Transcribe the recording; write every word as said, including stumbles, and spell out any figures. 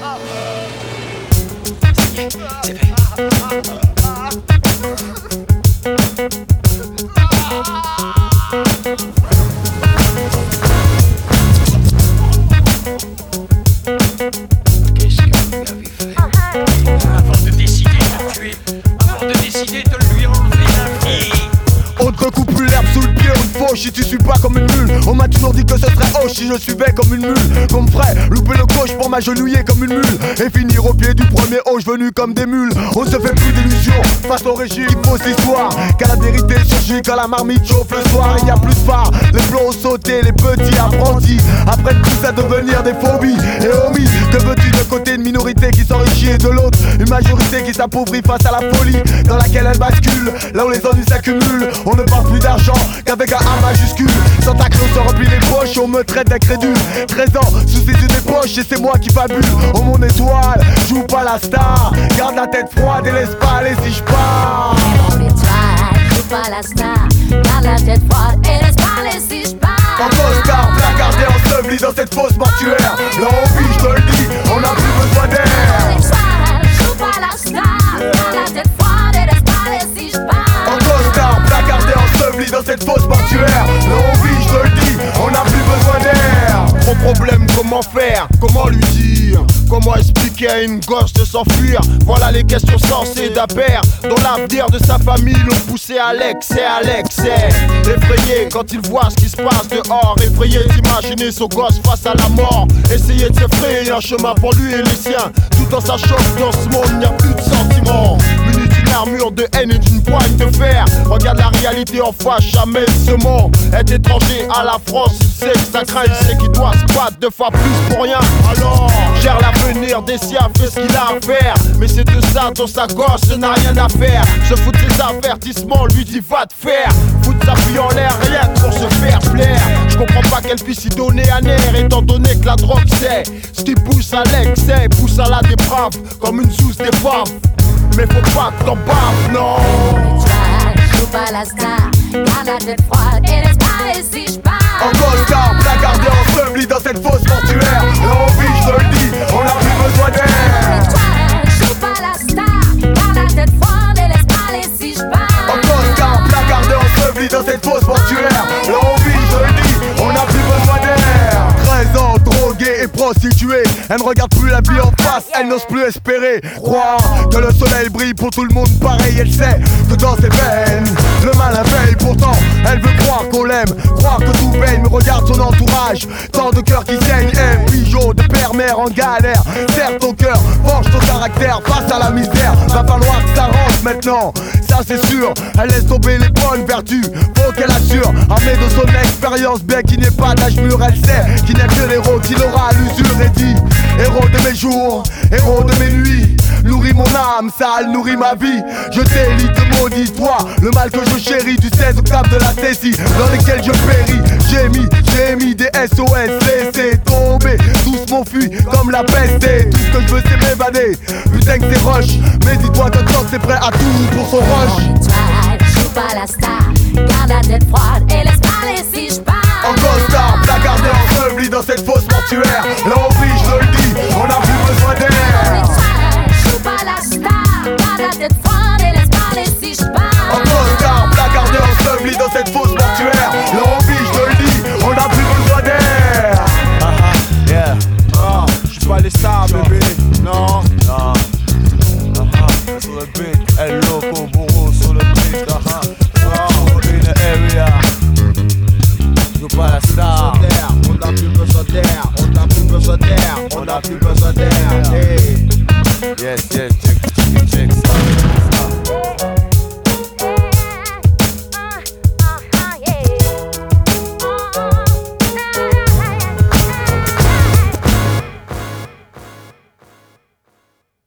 C'est fait. Qu'est-ce que vous avez fait? Avant de décider de le tuer, avant de décider de lui enlever la vie. On te recoupe plus l'herbe sous le pied, on te fauche si tu suis pas comme une mule. On m'a toujours dit que ce serait hoche si je suivais comme une mule. Comme frais, louper le coche pour m'agenouiller comme une mule. Et finir au pied du premier hoche venu comme des mules. On se fait plus d'illusions face au régime, il faut l'histoire. Car la vérité surgit quand la marmite chauffe le soir. Il y a plus de phare, les plots sautés, les petits apprentis apprennent tous à devenir des phobies. Et homie, que veux-tu de côté une minorité qui s'enrichit et de l'autre une majorité qui s'appauvrit face à la folie dans laquelle elle bascule, là où les ennuis s'accumulent. On ne parle plus d'argent qu'avec un A majuscule. Santa Claus se remplit les poches, on me traite d'incrédule. treize ans, sous ses yeux des poches et c'est moi qui fabule. Oh mon étoile, joue pas la star. Garde la tête froide et laisse pas aller si je pars. Mon étoile, joue pas la star. Garde la tête froide et laisse pas aller si je pars. En costard, placardé, enseveli dans cette fosse mortuaire. L'envie, je te le dis, on n'a plus besoin d'air. Mon étoile, joue pas la star. Garde la tête froide et laisse pas aller si je pars. En costard, placardé, enseveli dans cette fosse mortuaire. L'envie, je te le dis, on n'a plus besoin d'air. Mon problème, comment faire, comment lui dire, comment expliquer à une gosse de s'enfuir. Voilà les questions sensées d'un père dont l'avenir de sa famille l'ont poussé à l'excès, à l'excès. Effrayé quand il voit ce qui se passe dehors, effrayé d'imaginer son gosse face à la mort. Essayer de se frayer un chemin pour lui et les siens, tout en sachant que dans ce monde il n'y a plus de sentiments. Muni d'une armure de haine et d'une poigne de fer. Regarde la réalité en face, jamais ce monde. Être étranger à la France, il sait que ça craint, il sait qu'il doit se battre deux fois plus pour rien. Alors, gère l'avenir des siens, fait ce qu'il a à faire. Mais c'est de ça dont sa gosse n'a rien à faire. Se fout de ses avertissements, lui dit va te faire. Fout sa fille en l'air, rien que pour se faire plaire. Je comprends pas qu'elle puisse y donner un air, étant donné que la drogue c'est ce qui pousse à l'excès, pousse à la déprave, comme une sous d'épave. Mais faut pas que t'en baves, non. Mon étoile, joue pas la star. Garde la tête froide et laisse pas aller si je pars. En costard, placardé, enseveli dans cette fosse mortuaire. L'envie, je te le dis, on n'a plus besoin Mon d'air. étoile, joue pas la star. Garde la tête froide et laisse pas aller si je pars. En costard, placardé, enseveli dans cette fosse mortuaire. L'envie, je te le dis, on n'a plus besoin d'air. treize ans, droguée et prostituée. Elle ne regarde plus la vie en face, elle n'ose plus espérer. Croire que le soleil brille pour tout le monde pareil. Elle sait que dans ses veines, le malin veille. Pourtant, elle veut croire qu'on l'aime, croire que tout baigne. Mais regarde son entourage, tant de cœurs qui saignent. Un pigeon de père-mère en galère. Serre ton cœur, forge ton caractère face à la misère. Va falloir que ça rentre maintenant, ça c'est sûr. Elle laisse tomber les bonnes vertus, faut qu'elle assure. Armée de son expérience, bien qu'il n'y ait pas d'âge mûr. Elle sait qu'il n'y a que l'héros qui l'aura à l'usure. Et dit, héros de mes jours, héros de mes nuits. Nourris mon âme, sale, nourris ma vie. Je t'élite, maudis toi, le mal que je chéris. Du seize octave de la saisie, dans lesquels je péris. J'ai mis, j'ai mis des S O S, laissez tomber. Tous m'enfuient comme la peste. Et tout ce que je veux c'est m'évader. Putain que c'est rush, mais dis-toi que tant c'est prêt à tout pour son rush. Mon étoile, joue pas la star. Garde la tête froide et laisse pas aller si je pars. En costard, placardé, enseveli dans cette fosse mortuaire. L'envie, je te le dis, on n'a plus besoin Mon d'air. étoile, joue pas la star. Garde la tête froide et laisse pas aller si je En pars. costard, placardé, enseveli dans cette fosse mortuaire. L'envie, je te le dis, on n'a plus besoin d'air. Ah ah, yeah. Ah, j'suis pas les stars, bébé. Non. Non. Ah ah, sur le beat. El Loco, Bourreau sur le beat. Ah ah. Oh, in the area. J'suis pas la star. On n'a plus besoin d'air. On n'a plus besoin d'air. On n'a plus besoin d'air. Hey. Yes, yes, check, check, check ça.